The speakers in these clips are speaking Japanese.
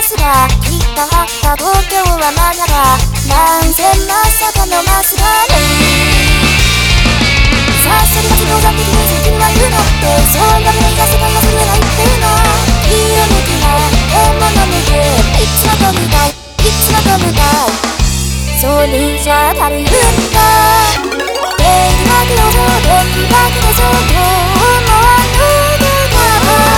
スが切ったはった東京はまだだ何千まさかのマスだねさっさり立ち上がってきて君は言うのってそうだねじゃ世界は震えないっていうの気を抜きな獲物抜けいつも飛びたいいつも飛びたいそれじゃ足りるんだできなくのそうできなくのそうと思わぬでか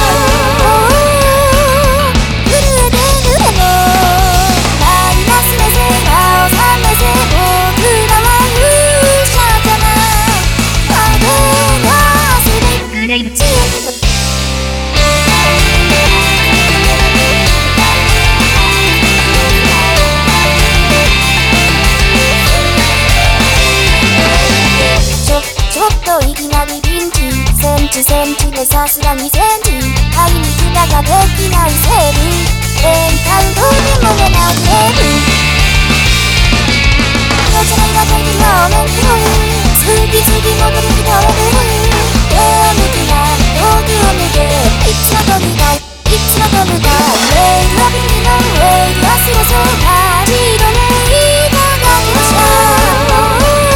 震えてるでもマイナス目線青さ目線僕らは勇者じゃない派手なスリップで強くいきなりピンチセンチでさすが2センチあいにくだができないセーブエンタウトにもめなくれるどちらが書いてるよ面白い好き戻りに倒れる手を抜きな遠くを抜けいつも飛びたいいつも飛びたいウェイブは君のウェイブはすごそう立ち止めいただけました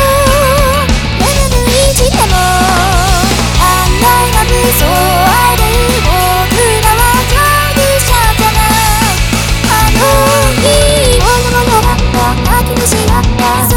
そうある僕らは容疑者じゃないあの日俺のものだった泣き虫だった